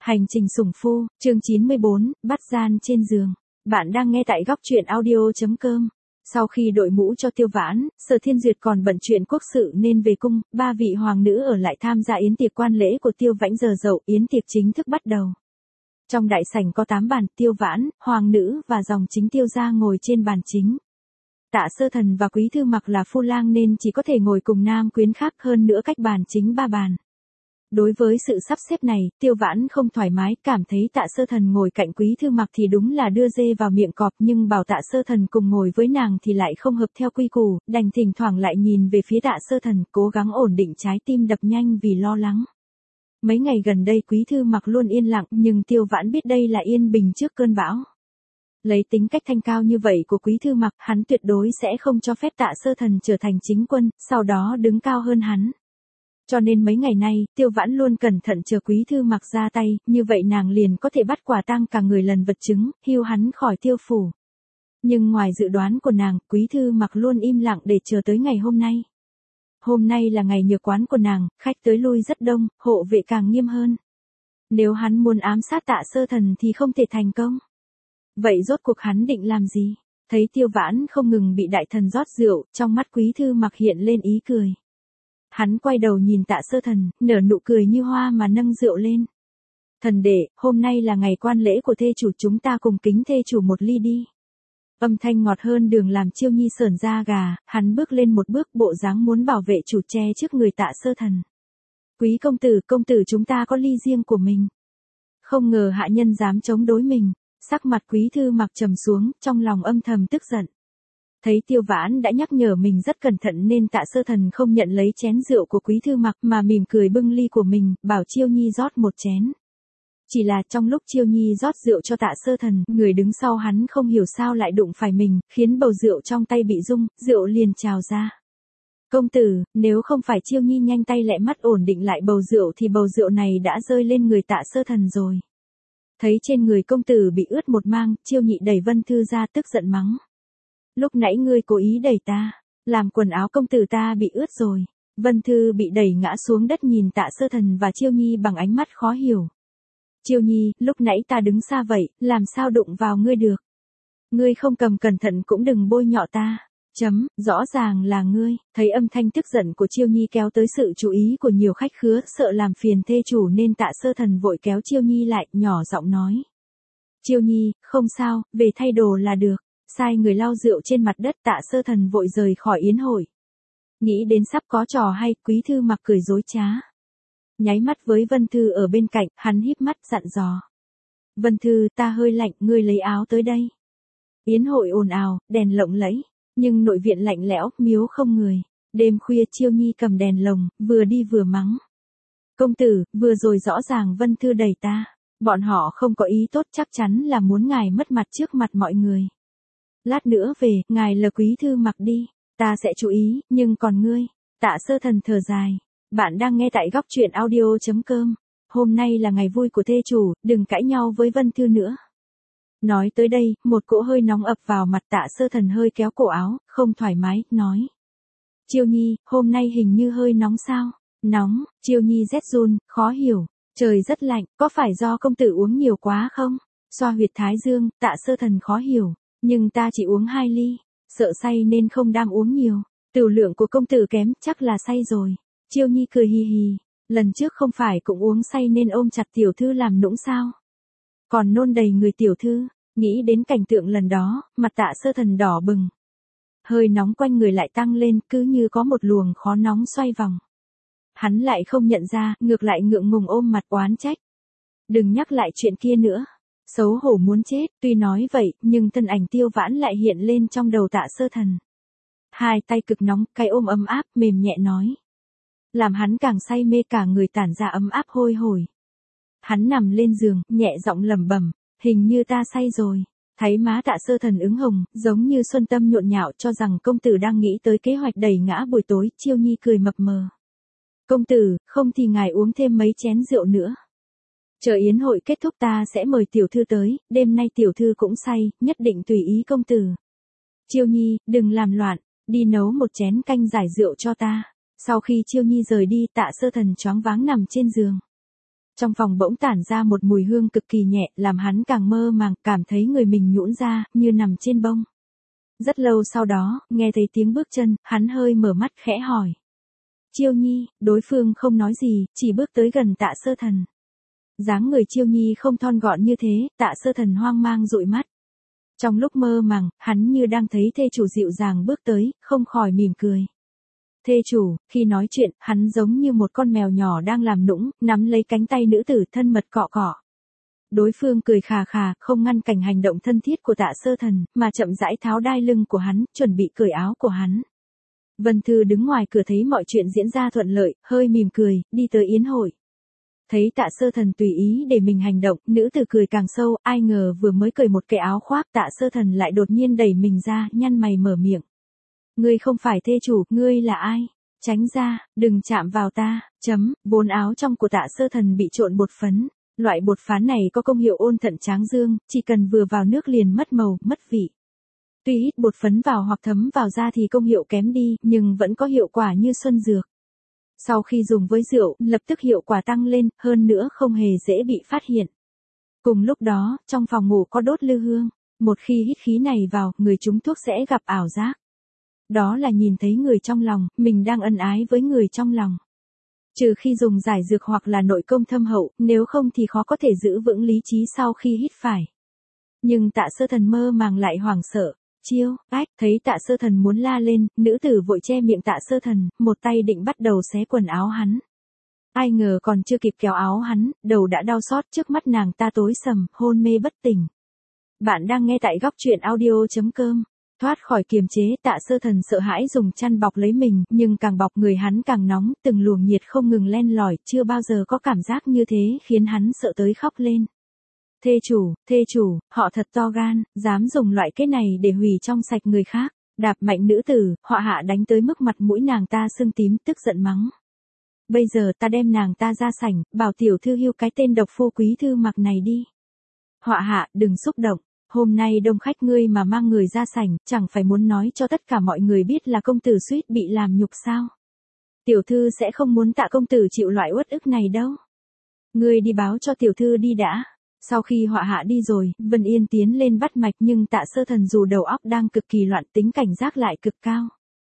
Hành trình sủng phu, chương 94, bắt gian trên giường. Bạn đang nghe tại góc truyện audio.com. Sau khi đội mũ cho Tiêu Vãn, Sở Thiên Duyệt còn bận chuyện quốc sự nên về cung, ba vị hoàng nữ ở lại tham gia yến tiệc quan lễ của Tiêu Vãnh giờ dậu, yến tiệc chính thức bắt đầu. Trong đại sảnh có 8 bàn, Tiêu Vãn, hoàng nữ và dòng chính Tiêu gia ngồi trên bàn chính. Tạ Sơ Thần và Quý Thư Mặc là phu lang nên chỉ có thể ngồi cùng nam quyến khác, hơn nữa cách bàn chính 3 bàn. Đối với sự sắp xếp này, Tiêu Vãn không thoải mái, cảm thấy Tạ Sơ Thần ngồi cạnh Quý Thư Mặc thì đúng là đưa dê vào miệng cọp, nhưng bảo Tạ Sơ Thần cùng ngồi với nàng thì lại không hợp theo quy củ, đành thỉnh thoảng lại nhìn về phía Tạ Sơ Thần, cố gắng ổn định trái tim đập nhanh vì lo lắng. Mấy ngày gần đây Quý Thư Mặc luôn yên lặng, nhưng Tiêu Vãn biết đây là yên bình trước cơn bão. Lấy tính cách thanh cao như vậy của Quý Thư Mặc, hắn tuyệt đối sẽ không cho phép Tạ Sơ Thần trở thành chính quân, sau đó đứng cao hơn hắn. Cho nên mấy ngày nay, Tiêu Vãn luôn cẩn thận chờ Quý Thư Mặc ra tay, như vậy nàng liền có thể bắt quả tang cả người lần vật chứng, hưu hắn khỏi Tiêu phủ. Nhưng ngoài dự đoán của nàng, Quý Thư Mặc luôn im lặng để chờ tới ngày hôm nay. Hôm nay là ngày nhược quán của nàng, khách tới lui rất đông, hộ vệ càng nghiêm hơn. Nếu hắn muốn ám sát Tạ Sơ Thần thì không thể thành công. Vậy rốt cuộc hắn định làm gì? Thấy Tiêu Vãn không ngừng bị đại thần rót rượu, trong mắt Quý Thư Mặc hiện lên ý cười. Hắn quay đầu nhìn Tạ Sơ Thần, nở nụ cười như hoa mà nâng rượu lên. Thần đệ, hôm nay là ngày quan lễ của thê chủ, chúng ta cùng kính thê chủ một ly đi. Âm thanh ngọt hơn đường làm Chiêu Nhi sởn da gà, hắn bước lên một bước, bộ dáng muốn bảo vệ chủ che trước người Tạ Sơ Thần. Quý công tử chúng ta có ly riêng của mình. Không ngờ hạ nhân dám chống đối mình, sắc mặt Quý Thư Mặc trầm xuống, trong lòng âm thầm tức giận. Thấy Tiêu Vãn đã nhắc nhở mình rất cẩn thận nên Tạ Sơ Thần không nhận lấy chén rượu của Quý Thư Mặc mà mỉm cười bưng ly của mình, bảo Chiêu Nhi rót một chén. Chỉ là trong lúc Chiêu Nhi rót rượu cho Tạ Sơ Thần, người đứng sau hắn không hiểu sao lại đụng phải mình, khiến bầu rượu trong tay bị rung, rượu liền trào ra. Công tử, nếu không phải Chiêu Nhi nhanh tay lẹ mắt ổn định lại bầu rượu thì bầu rượu này đã rơi lên người Tạ Sơ Thần rồi. Thấy trên người công tử bị ướt một mang, Chiêu Nhị đẩy Vân Thư ra tức giận mắng. Lúc nãy ngươi cố ý đẩy ta, làm quần áo công tử ta bị ướt rồi. Vân Thư bị đẩy ngã xuống đất nhìn Tạ Sơ Thần và Chiêu Nhi bằng ánh mắt khó hiểu. Chiêu Nhi, lúc nãy ta đứng xa vậy, làm sao đụng vào ngươi được? Ngươi không cầm cẩn thận cũng đừng bôi nhọ ta. Rõ ràng là ngươi. Thấy âm thanh tức giận của Chiêu Nhi kéo tới sự chú ý của nhiều khách khứa, sợ làm phiền thê chủ nên Tạ Sơ Thần vội kéo Chiêu Nhi lại, nhỏ giọng nói. Chiêu Nhi, không sao, về thay đồ là được. Sai người lau rượu trên mặt đất, Tạ Sơ Thần vội rời khỏi yến hội. Nghĩ đến sắp có trò hay, Quý Thư Mặc cười dối trá. Nháy mắt với Vân Thư ở bên cạnh, hắn híp mắt dặn dò. Vân Thư, ta hơi lạnh, ngươi lấy áo tới đây. Yến hội ồn ào, đèn lộng lẫy, nhưng nội viện lạnh lẽo, miếu không người. Đêm khuya Chiêu Nhi cầm đèn lồng, vừa đi vừa mắng. Công tử, vừa rồi rõ ràng Vân Thư đẩy ta. Bọn họ không có ý tốt, chắc chắn là muốn ngài mất mặt trước mặt mọi người. Lát nữa về, ngài là Quý Thư Mặc đi, ta sẽ chú ý, nhưng còn ngươi? Tạ Sơ Thần thở dài. Bạn đang nghe tại góc truyện audio.com. Hôm nay là ngày vui của thê chủ, đừng cãi nhau với Vân Thư nữa. Nói tới đây, một cỗ hơi nóng ập vào mặt, Tạ Sơ Thần hơi kéo cổ áo, không thoải mái, nói. Chiêu Nhi, hôm nay hình như hơi nóng sao? Nóng, Chiêu Nhi rét run, khó hiểu. Trời rất lạnh, có phải do công tử uống nhiều quá không? Xoa huyệt thái dương, Tạ Sơ Thần khó hiểu. Nhưng ta chỉ uống 2 ly, sợ say nên không đang uống nhiều. Tửu lượng của công tử kém, chắc là say rồi. Chiêu Nhi cười hì hì, lần trước không phải cũng uống say nên ôm chặt tiểu thư làm nũng sao? Còn nôn đầy người tiểu thư, nghĩ đến cảnh tượng lần đó, mặt Tạ Sơ Thần đỏ bừng. Hơi nóng quanh người lại tăng lên, cứ như có một luồng khó nóng xoay vòng. Hắn lại không nhận ra, ngược lại ngượng ngùng ôm mặt oán trách. Đừng nhắc lại chuyện kia nữa. Xấu hổ muốn chết, tuy nói vậy, nhưng thân ảnh Tiêu Vãn lại hiện lên trong đầu Tạ Sơ Thần. Hai tay cực nóng, cái ôm ấm áp, mềm nhẹ nói. Làm hắn càng say mê, cả người tản ra ấm áp hôi hổi. Hắn nằm lên giường, nhẹ giọng lẩm bẩm, hình như ta say rồi. Thấy má Tạ Sơ Thần ửng hồng, giống như xuân tâm nhộn nhạo, cho rằng công tử đang nghĩ tới kế hoạch đẩy ngã buổi tối. Chiêu Nhi cười mập mờ. Công tử, không thì ngài uống thêm mấy chén rượu nữa. Chờ yến hội kết thúc ta sẽ mời tiểu thư tới, đêm nay tiểu thư cũng say, nhất định tùy ý công tử. Chiêu Nhi, đừng làm loạn, đi nấu một chén canh giải rượu cho ta. Sau khi Chiêu Nhi rời đi, Tạ Sơ Thần choáng váng nằm trên giường. Trong phòng bỗng tản ra một mùi hương cực kỳ nhẹ, làm hắn càng mơ màng, cảm thấy người mình nhũn ra, như nằm trên bông. Rất lâu sau đó, nghe thấy tiếng bước chân, hắn hơi mở mắt khẽ hỏi. Chiêu Nhi, đối phương không nói gì, chỉ bước tới gần Tạ Sơ Thần. Dáng người Chiêu Nhi không thon gọn như thế, Tạ Sơ Thần hoang mang dụi mắt. Trong lúc mơ màng, hắn như đang thấy thê chủ dịu dàng bước tới, không khỏi mỉm cười. Thê chủ, khi nói chuyện, hắn giống như một con mèo nhỏ đang làm nũng, nắm lấy cánh tay nữ tử thân mật cọ cọ. Đối phương cười khà khà, không ngăn cản hành động thân thiết của Tạ Sơ Thần, mà chậm rãi tháo đai lưng của hắn, chuẩn bị cởi áo của hắn. Vân Thư đứng ngoài cửa thấy mọi chuyện diễn ra thuận lợi, hơi mỉm cười, đi tới yến hội. Thấy Tạ Sơ Thần tùy ý để mình hành động, nữ tử cười càng sâu, ai ngờ vừa mới cởi một cái áo khoác, Tạ Sơ Thần lại đột nhiên đẩy mình ra, nhăn mày mở miệng. Ngươi không phải thê chủ, ngươi là ai? Tránh ra, đừng chạm vào ta, vốn áo trong của Tạ Sơ Thần bị trộn bột phấn. Loại bột phán này có công hiệu ôn thận tráng dương, chỉ cần vừa vào nước liền mất màu, mất vị. Tuy hít bột phấn vào hoặc thấm vào da thì công hiệu kém đi, nhưng vẫn có hiệu quả như xuân dược. Sau khi dùng với rượu, lập tức hiệu quả tăng lên, hơn nữa không hề dễ bị phát hiện. Cùng lúc đó, trong phòng ngủ có đốt lư hương. Một khi hít khí này vào, người trúng thuốc sẽ gặp ảo giác. Đó là nhìn thấy người trong lòng, mình đang ân ái với người trong lòng. Trừ khi dùng giải dược hoặc là nội công thâm hậu, nếu không thì khó có thể giữ vững lý trí sau khi hít phải. Nhưng Tạ Sơ Thần mơ màng lại hoảng sợ. Chiêu, thấy Tạ Sơ Thần muốn la lên, nữ tử vội che miệng Tạ Sơ Thần, một tay định bắt đầu xé quần áo hắn. Ai ngờ còn chưa kịp kéo áo hắn, đầu đã đau xót, trước mắt nàng ta tối sầm, hôn mê bất tỉnh. Bạn đang nghe tại góc truyện audio.com. Thoát khỏi kiềm chế, Tạ Sơ Thần sợ hãi dùng chăn bọc lấy mình, nhưng càng bọc người hắn càng nóng, từng luồng nhiệt không ngừng len lỏi, chưa bao giờ có cảm giác như thế, khiến hắn sợ tới khóc lên. Thê chủ, họ thật to gan, dám dùng loại cái này để hủy trong sạch người khác. Đạp mạnh nữ tử, họa hạ đánh tới mức mặt mũi nàng ta sưng tím, tức giận mắng. Bây giờ ta đem nàng ta ra sảnh, bảo tiểu thư hưu cái tên độc phu Quý Thư Mặc này đi. Họa hạ, đừng xúc động. Hôm nay đông khách ngươi mà mang người ra sảnh, chẳng phải muốn nói cho tất cả mọi người biết là công tử suýt bị làm nhục sao? Tiểu thư sẽ không muốn Tạ công tử chịu loại uất ức này đâu. Ngươi đi báo cho tiểu thư đi đã. Sau khi họa hạ đi rồi, Vân Yên tiến lên bắt mạch nhưng Tạ Sơ Thần dù đầu óc đang cực kỳ loạn, tính cảnh giác lại cực cao.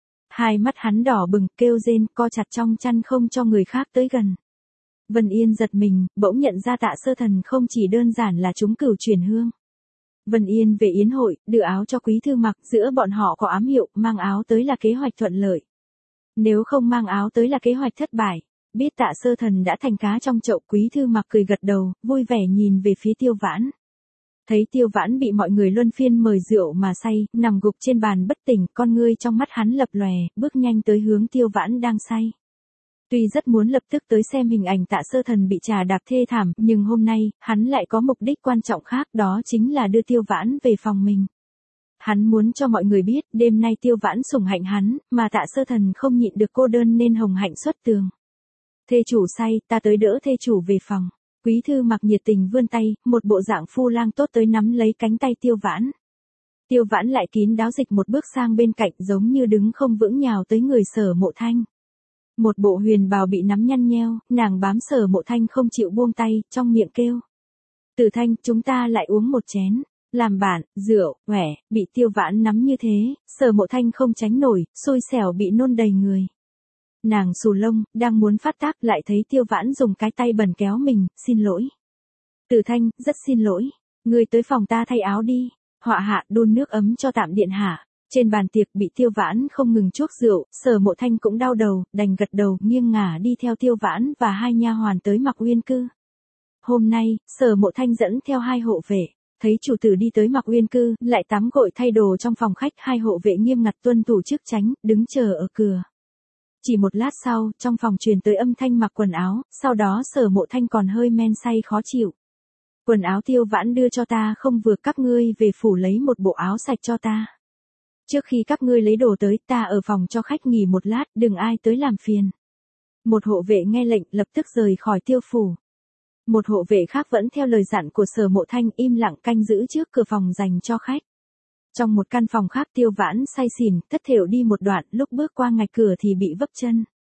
Hai mắt hắn đỏ bừng, kêu rên, co chặt trong chăn không cho người khác tới gần. Vân Yên giật mình, bỗng nhận ra Tạ Sơ Thần không chỉ đơn giản là trúng cửu chuyển hương. Vân Yên về yến hội, đưa áo cho Quý Thư Mặc, giữa bọn họ có ám hiệu, mang áo tới là kế hoạch thuận lợi. Nếu không mang áo tới là kế hoạch thất bại. Biết Tạ Sơ Thần đã thành cá trong chậu, Quý Thư Mặc cười gật đầu, vui vẻ nhìn về phía Tiêu Vãn. Thấy Tiêu Vãn bị mọi người luân phiên mời rượu mà say, nằm gục trên bàn bất tỉnh, con ngươi trong mắt hắn lập lòe, bước nhanh tới hướng Tiêu Vãn đang say. Tuy rất muốn lập tức tới xem hình ảnh Tạ Sơ Thần bị trà đạp thê thảm, nhưng hôm nay, hắn lại có mục đích quan trọng khác, đó chính là đưa Tiêu Vãn về phòng mình. Hắn muốn cho mọi người biết, đêm nay Tiêu Vãn sủng hạnh hắn, mà Tạ Sơ Thần không nhịn được cô đơn nên hồng hạnh xuất tường. Thê chủ say, ta tới đỡ thê chủ về phòng. Quý Thư Mặc nhiệt tình vươn tay, một bộ dạng phu lang tốt tới nắm lấy cánh tay Tiêu Vãn. Tiêu Vãn lại kín đáo dịch một bước sang bên cạnh, giống như đứng không vững nhào tới người Sở Mộ Thanh. Một bộ huyền bào bị nắm nhăn nheo, nàng bám Sở Mộ Thanh không chịu buông tay, trong miệng kêu. Tử Thanh, chúng ta lại uống một chén. Làm bạn, rượu, bị Tiêu Vãn nắm như thế, Sở Mộ Thanh không tránh nổi, xui xẻo bị nôn đầy người. Nàng xù lông, đang muốn phát tác lại thấy Tiêu Vãn dùng cái tay bẩn kéo mình, xin lỗi. Tử Thanh, rất xin lỗi. Ngươi tới phòng ta thay áo đi. Họa hạ đun nước ấm cho Tạm điện hạ. Trên bàn tiệc bị Tiêu Vãn không ngừng chuốc rượu, Sở Mộ Thanh cũng đau đầu, đành gật đầu nghiêng ngả đi theo Tiêu Vãn và hai nha hoàn tới Mặc Uyên Cư. Hôm nay, Sở Mộ Thanh dẫn theo hai hộ vệ. Thấy chủ tử đi tới Mặc Uyên Cư, lại tắm gội thay đồ trong phòng khách, hai hộ vệ nghiêm ngặt tuân thủ chức tránh, đứng chờ ở cửa. Chỉ một lát sau, trong phòng truyền tới âm thanh mặc quần áo, sau đó Sở Mộ Thanh còn hơi men say khó chịu. Quần áo Tiêu Vãn đưa cho ta không vừa, các ngươi về phủ lấy một bộ áo sạch cho ta. Trước khi các ngươi lấy đồ tới, ta ở phòng cho khách nghỉ một lát, đừng ai tới làm phiền. Một hộ vệ nghe lệnh lập tức rời khỏi Tiêu phủ. Một hộ vệ khác vẫn theo lời dặn của Sở Mộ Thanh im lặng canh giữ trước cửa phòng dành cho khách. Trong một căn phòng khác Tiêu Vãn say xỉn, thất thểu đi một đoạn, lúc bước qua ngạch cửa thì bị vấp chân.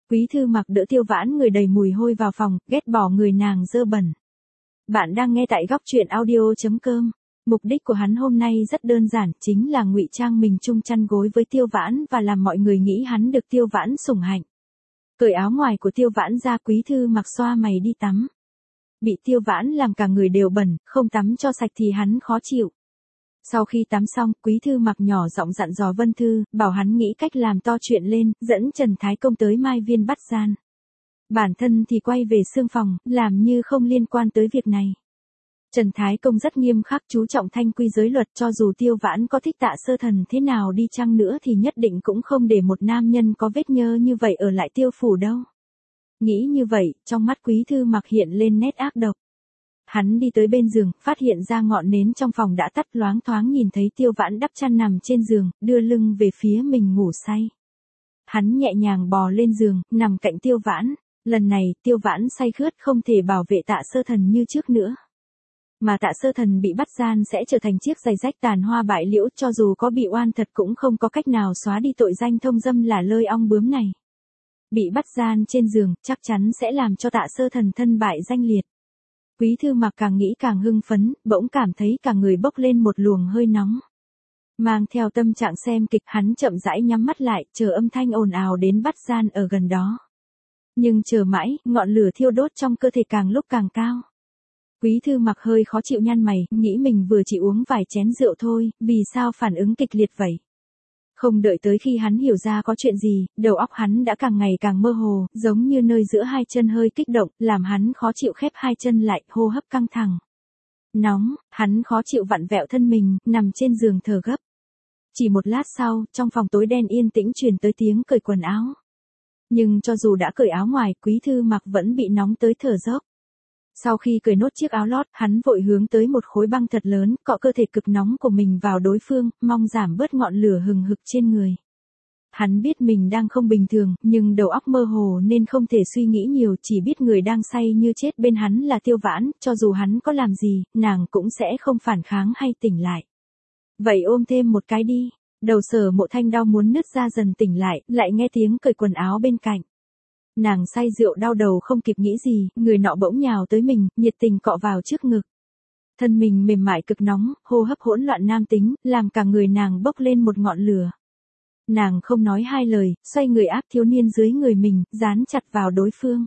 Quý thư mặc đỡ Tiêu Vãn người đầy mùi hôi vào phòng, ghét bỏ người nàng dơ bẩn. Bạn đang nghe tại góc truyện audio.com. Mục đích của hắn hôm nay rất đơn giản, chính là ngụy trang mình chung chăn gối với Tiêu Vãn và làm mọi người nghĩ hắn được Tiêu Vãn sủng hạnh. Cởi áo ngoài của Tiêu Vãn ra, Quý thư mặc xoa mày đi tắm. Bị Tiêu Vãn làm cả người đều bẩn, không tắm cho sạch thì hắn khó chịu. Sau khi tắm xong, Quý thư mặc nhỏ giọng dặn dò Vân Thư, bảo hắn nghĩ cách làm to chuyện lên, dẫn Trần Thái Công tới Mai Viên bắt gian. Bản thân thì quay về xương phòng, làm như không liên quan tới việc này. Trần Thái Công rất nghiêm khắc chú trọng thanh quy giới luật, cho dù Tiêu Vãn có thích Tạ Sơ Thần thế nào đi chăng nữa thì nhất định cũng không để một nam nhân có vết nhơ như vậy ở lại Tiêu phủ đâu. Nghĩ như vậy, trong mắt Quý thư mặc hiện lên nét ác độc. Hắn đi tới bên giường, phát hiện ra ngọn nến trong phòng đã tắt, loáng thoáng nhìn thấy Tiêu Vãn đắp chăn nằm trên giường, đưa lưng về phía mình ngủ say. Hắn nhẹ nhàng bò lên giường, nằm cạnh Tiêu Vãn. Lần này, Tiêu Vãn say khướt không thể bảo vệ Tạ Sơ Thần như trước nữa. Mà Tạ Sơ Thần bị bắt gian sẽ trở thành chiếc giày rách tàn hoa bại liễu, cho dù có bị oan thật cũng không có cách nào xóa đi tội danh thông dâm là lơi ong bướm này. Bị bắt gian trên giường, chắc chắn sẽ làm cho Tạ Sơ Thần thân bại danh liệt. Quý thư mặc càng nghĩ càng hưng phấn, bỗng cảm thấy cả người bốc lên một luồng hơi nóng. Mang theo tâm trạng xem kịch, hắn chậm rãi nhắm mắt lại, chờ âm thanh ồn ào đến bắt gian ở gần đó. Nhưng chờ mãi, ngọn lửa thiêu đốt trong cơ thể càng lúc càng cao. Quý thư mặc hơi khó chịu nhăn mày, nghĩ mình vừa chỉ uống vài chén rượu thôi, vì sao phản ứng kịch liệt vậy? Không đợi tới khi hắn hiểu ra có chuyện gì, đầu óc hắn đã càng ngày càng mơ hồ, giống như nơi giữa hai chân hơi kích động, làm hắn khó chịu khép hai chân lại, hô hấp căng thẳng. Nóng, hắn khó chịu vặn vẹo thân mình, nằm trên giường thở gấp. Chỉ một lát sau, trong phòng tối đen yên tĩnh truyền tới tiếng cởi quần áo. Nhưng cho dù đã cởi áo ngoài, Quý thư mặc vẫn bị nóng tới thở dốc. Sau khi cởi nốt chiếc áo lót, hắn vội hướng tới một khối băng thật lớn, cọ cơ thể cực nóng của mình vào đối phương, mong giảm bớt ngọn lửa hừng hực trên người. Hắn biết mình đang không bình thường, nhưng đầu óc mơ hồ nên không thể suy nghĩ nhiều, chỉ biết người đang say như chết bên hắn là Tiêu Vãn, cho dù hắn có làm gì, nàng cũng sẽ không phản kháng hay tỉnh lại. Vậy ôm thêm một cái đi. Đầu Sở Mộ Thanh đau muốn nứt ra dần tỉnh lại, lại nghe tiếng cởi quần áo bên cạnh. Nàng say rượu đau đầu không kịp nghĩ gì, người nọ bỗng nhào tới mình, nhiệt tình cọ vào trước ngực. Thân mình mềm mại cực nóng, hô hấp hỗn loạn nam tính, làm cả người nàng bốc lên một ngọn lửa. Nàng không nói hai lời, xoay người áp thiếu niên dưới người mình, dán chặt vào đối phương.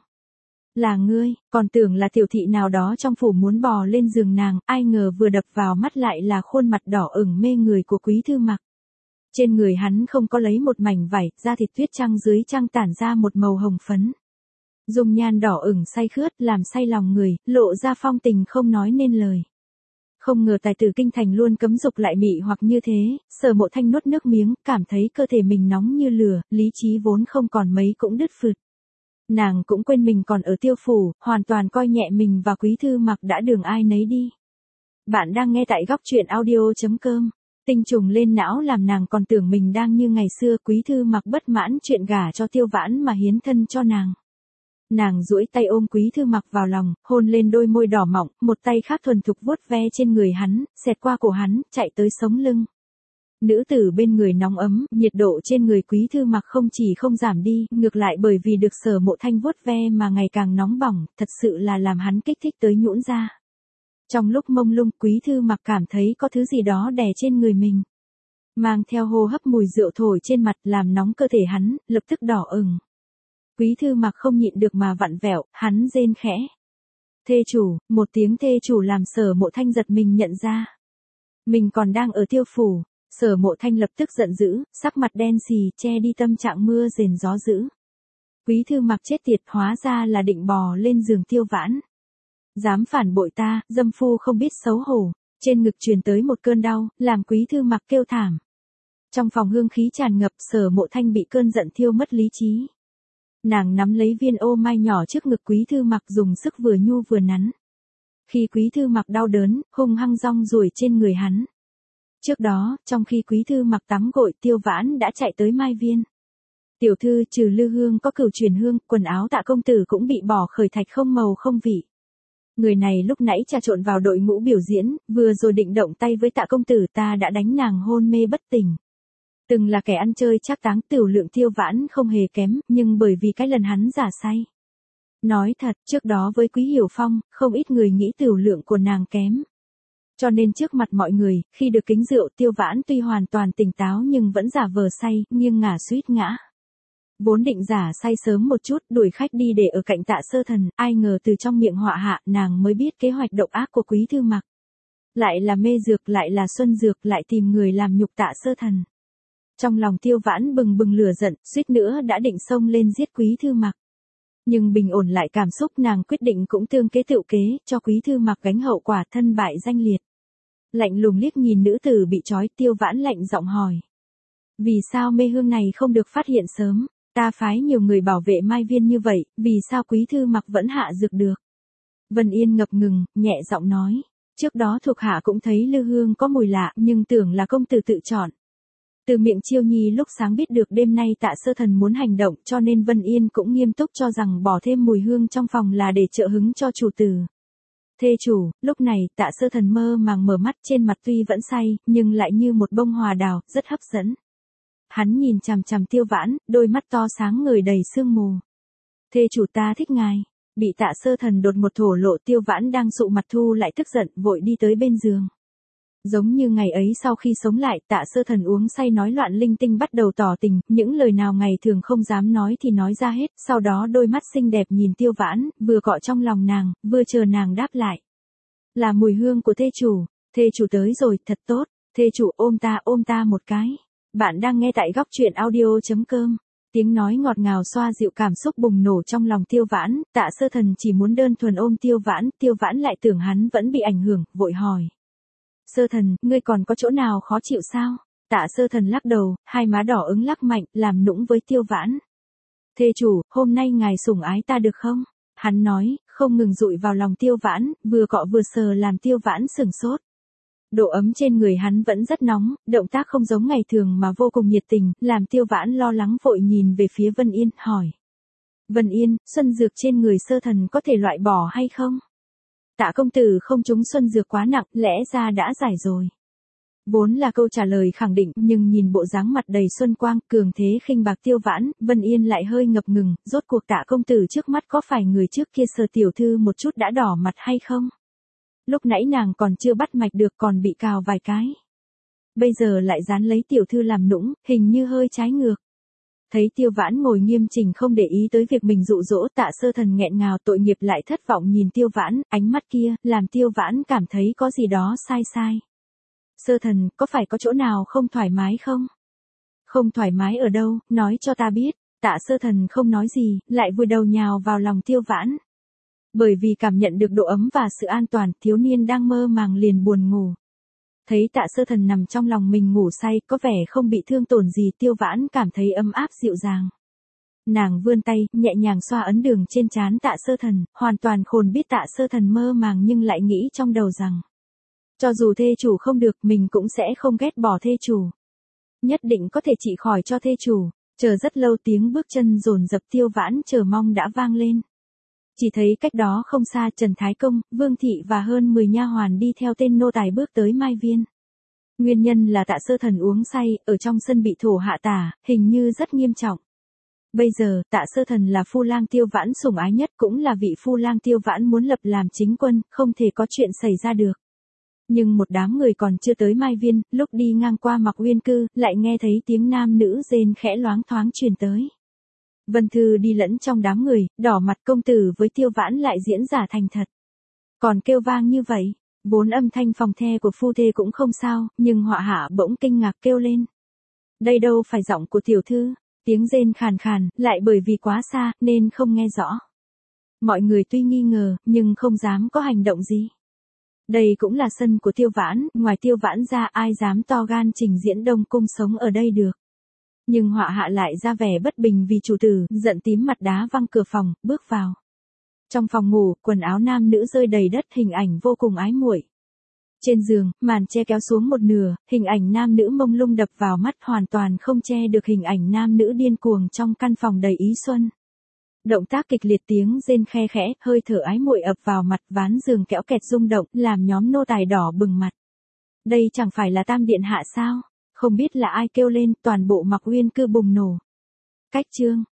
Là ngươi, còn tưởng là tiểu thị nào đó trong phủ muốn bò lên giường nàng, ai ngờ vừa đập vào mắt lại là khuôn mặt đỏ ửng mê người của Quý thư mặc. Trên người hắn không có lấy một mảnh vải, da thịt tuyết trăng dưới trăng tản ra một màu hồng phấn. Dung nhan đỏ ửng say khướt, làm say lòng người, lộ ra phong tình không nói nên lời. Không ngờ tài tử kinh thành luôn cấm dục lại mị hoặc như thế, Sở Mộ Thanh nuốt nước miếng, cảm thấy cơ thể mình nóng như lửa, lý trí vốn không còn mấy cũng đứt phượt. Nàng cũng quên mình còn ở Tiêu phủ, hoàn toàn coi nhẹ mình và Quý thư mặc đã đường ai nấy đi. Bạn đang nghe tại góc truyện audio.com. Tinh trùng lên não làm nàng còn tưởng mình đang như ngày xưa. Quý thư mặc bất mãn chuyện gả cho Tiêu Vãn mà hiến thân cho nàng. Nàng duỗi tay ôm Quý thư mặc vào lòng, hôn lên đôi môi đỏ mọng, một tay khác thuần thục vuốt ve trên người hắn, xẹt qua cổ hắn, chạy tới sống lưng. Nữ tử bên người nóng ấm, nhiệt độ trên người Quý thư mặc không chỉ không giảm đi, ngược lại bởi vì được Sở Mộ Thanh vuốt ve mà ngày càng nóng bỏng, thật sự là làm hắn kích thích tới nhũn ra. Trong lúc mông lung, Quý thư mặc cảm thấy có thứ gì đó đè trên người mình. Mang theo hô hấp mùi rượu thổi trên mặt làm nóng cơ thể hắn, lập tức đỏ ửng. Quý thư mặc không nhịn được mà vặn vẹo, hắn rên khẽ. Thê chủ, một tiếng thê chủ làm Sở Mộ Thanh giật mình nhận ra. Mình còn đang ở Tiêu phủ. Sở Mộ Thanh lập tức giận dữ, sắc mặt đen xì, che đi tâm trạng mưa rền gió dữ. Quý thư mặc chết tiệt, hóa ra là định bò lên giường Tiêu Vãn. Dám phản bội ta, dâm phu không biết xấu hổ. Trên ngực truyền tới một cơn đau, làm Quý thư mặc kêu thảm. Trong phòng hương khí tràn ngập, Sở Mộ Thanh bị cơn giận thiêu mất lý trí. Nàng nắm lấy viên ô mai nhỏ trước ngực Quý thư mặc, dùng sức vừa nhu vừa nắn. Khi Quý thư mặc đau đớn, hung hăng rong ruổi trên người hắn. Trước đó, trong khi Quý thư mặc tắm gội, Tiêu Vãn đã chạy tới Mai Viên. Tiểu thư, trừ lư hương có cửu truyền hương, quần áo Tạ công tử cũng bị bỏ khởi thạch không màu không vị. Người này lúc nãy trà trộn vào đội ngũ biểu diễn, vừa rồi định động tay với Tạ công tử, ta đã đánh nàng hôn mê bất tỉnh. Từng là kẻ ăn chơi trác táng, tiểu lượng Tiêu Vãn không hề kém, nhưng bởi vì cái lần hắn giả say. Nói thật, trước đó với Quý Hiểu Phong, không ít người nghĩ tiểu lượng của nàng kém. Cho nên trước mặt mọi người, khi được kính rượu, Tiêu Vãn tuy hoàn toàn tỉnh táo nhưng vẫn giả vờ say, nghiêng ngả suýt ngã. Vốn định giả say sớm một chút, đuổi khách đi để ở cạnh Tạ Sơ Thần, ai ngờ từ trong miệng họa hạ, nàng mới biết kế hoạch độc ác của Quý Thư Mặc. Lại là mê dược, lại là xuân dược, lại tìm người làm nhục Tạ Sơ Thần. Trong lòng Tiêu Vãn bừng bừng lửa giận, suýt nữa đã định xông lên giết Quý Thư Mặc. Nhưng bình ổn lại cảm xúc, nàng quyết định cũng tương kế tựu kế, cho Quý Thư Mặc gánh hậu quả thân bại danh liệt. Lạnh lùng liếc nhìn nữ tử bị trói, Tiêu Vãn lạnh giọng hỏi. Vì sao mê hương này không được phát hiện sớm? Ta phái nhiều người bảo vệ Mai Viên như vậy, vì sao Quý Thư Mặc vẫn hạ dược được? Vân Yên ngập ngừng, nhẹ giọng nói. Trước đó thuộc hạ cũng thấy lư hương có mùi lạ, nhưng tưởng là công tử tự chọn. Từ miệng Chiêu Nhi lúc sáng biết được đêm nay Tạ Sơ Thần muốn hành động, cho nên Vân Yên cũng nghiêm túc cho rằng bỏ thêm mùi hương trong phòng là để trợ hứng cho chủ tử. Thê chủ, lúc này Tạ Sơ Thần mơ màng mở mắt, trên mặt tuy vẫn say, nhưng lại như một bông hoa đào, rất hấp dẫn. Hắn nhìn chằm chằm Tiêu Vãn, đôi mắt to sáng ngời đầy sương mù. Thê chủ, ta thích ngài. Bị Tạ Sơ Thần đột một thổ lộ, Tiêu Vãn đang sụ mặt thu lại tức giận, vội đi tới bên giường. Giống như ngày ấy sau khi sống lại, Tạ Sơ Thần uống say nói loạn linh tinh, bắt đầu tỏ tình, những lời nào ngày thường không dám nói thì nói ra hết, sau đó đôi mắt xinh đẹp nhìn Tiêu Vãn, vừa cọ trong lòng nàng, vừa chờ nàng đáp lại. Là mùi hương của thê chủ tới rồi, thật tốt, thê chủ ôm ta một cái. Bạn đang nghe tại góc truyện audio.com. Tiếng nói ngọt ngào xoa dịu cảm xúc bùng nổ trong lòng Tiêu Vãn, Tạ Sơ Thần chỉ muốn đơn thuần ôm Tiêu Vãn lại tưởng hắn vẫn bị ảnh hưởng, vội hỏi. Sơ Thần, ngươi còn có chỗ nào khó chịu sao? Tạ Sơ Thần lắc đầu, hai má đỏ ửng lắc mạnh, làm nũng với Tiêu Vãn. Thê chủ, hôm nay ngài sủng ái ta được không? Hắn nói, không ngừng dụi vào lòng Tiêu Vãn, vừa cọ vừa sờ làm Tiêu Vãn sửng sốt. Độ ấm trên người hắn vẫn rất nóng, động tác không giống ngày thường mà vô cùng nhiệt tình, làm Tiêu Vãn lo lắng vội nhìn về phía Vân Yên, hỏi. Vân Yên, xuân dược trên người Sơ Thần có thể loại bỏ hay không? Tạ công tử không trúng xuân dược quá nặng, lẽ ra đã giải rồi. Vốn là câu trả lời khẳng định, nhưng nhìn bộ dáng mặt đầy xuân quang, cường thế khinh bạc Tiêu Vãn, Vân Yên lại hơi ngập ngừng, rốt cuộc Tạ công tử trước mắt có phải người trước kia sờ tiểu thư một chút đã đỏ mặt hay không? Lúc nãy nàng còn chưa bắt mạch được, còn bị cào vài cái. Bây giờ lại dán lấy tiểu thư làm nũng, hình như hơi trái ngược. Thấy Tiêu Vãn ngồi nghiêm chỉnh không để ý tới việc mình dụ dỗ, Tạ Sơ Thần nghẹn ngào tội nghiệp lại thất vọng nhìn Tiêu Vãn, ánh mắt kia, làm Tiêu Vãn cảm thấy có gì đó sai. Sơ Thần, có phải có chỗ nào không thoải mái không? Không thoải mái ở đâu, nói cho ta biết. Tạ Sơ Thần không nói gì, lại vùi đầu nhào vào lòng Tiêu Vãn. Bởi vì cảm nhận được độ ấm và sự an toàn, thiếu niên đang mơ màng liền buồn ngủ. Thấy Tạ Sơ Thần nằm trong lòng mình ngủ say, có vẻ không bị thương tổn gì, Tiêu Vãn cảm thấy ấm áp dịu dàng. Nàng vươn tay, nhẹ nhàng xoa ấn đường trên trán Tạ Sơ Thần, hoàn toàn khôn biết Tạ Sơ Thần mơ màng nhưng lại nghĩ trong đầu rằng. Cho dù thê chủ không được, mình cũng sẽ không ghét bỏ thê chủ. Nhất định có thể trị khỏi cho thê chủ. Chờ rất lâu tiếng bước chân dồn dập, Tiêu Vãn chờ mong đã vang lên. Chỉ thấy cách đó không xa Trần Thái Công, Vương Thị và hơn 10 nha hoàn đi theo tên nô tài bước tới Mai Viên. Nguyên nhân là Tạ Sơ Thần uống say, ở trong sân bị thổ hạ tả, hình như rất nghiêm trọng. Bây giờ, Tạ Sơ Thần là phu lang Tiêu Vãn sủng ái nhất, cũng là vị phu lang Tiêu Vãn muốn lập làm chính quân, không thể có chuyện xảy ra được. Nhưng một đám người còn chưa tới Mai Viên, lúc đi ngang qua Mặc Uyên Cư, lại nghe thấy tiếng nam nữ rên khẽ loáng thoáng truyền tới. Vân Thư đi lẫn trong đám người, đỏ mặt công tử với Tiêu Vãn lại diễn giả thành thật. Còn kêu vang như vậy, vốn âm thanh phòng the của phu thê cũng không sao, nhưng họa hạ bỗng kinh ngạc kêu lên. Đây đâu phải giọng của tiểu thư, tiếng rên khàn khàn, lại bởi vì quá xa, nên không nghe rõ. Mọi người tuy nghi ngờ, nhưng không dám có hành động gì. Đây cũng là sân của Tiêu Vãn, ngoài Tiêu Vãn ra ai dám to gan trình diễn Đông Cung sống ở đây được. Nhưng họa hạ lại ra vẻ bất bình vì chủ tử, giận tím mặt đá văng cửa phòng, bước vào. Trong phòng ngủ, quần áo nam nữ rơi đầy đất, hình ảnh vô cùng ái muội. Trên giường, màn che kéo xuống một nửa, hình ảnh nam nữ mông lung đập vào mắt, hoàn toàn không che được hình ảnh nam nữ điên cuồng trong căn phòng đầy ý xuân. Động tác kịch liệt, tiếng rên khe khẽ, hơi thở ái muội ập vào mặt, ván giường kẽo kẹt rung động, làm nhóm nô tài đỏ bừng mặt. Đây chẳng phải là Tam điện hạ sao? Không biết là ai kêu lên, toàn bộ Mạc Uyên cư bùng nổ. Cách chương.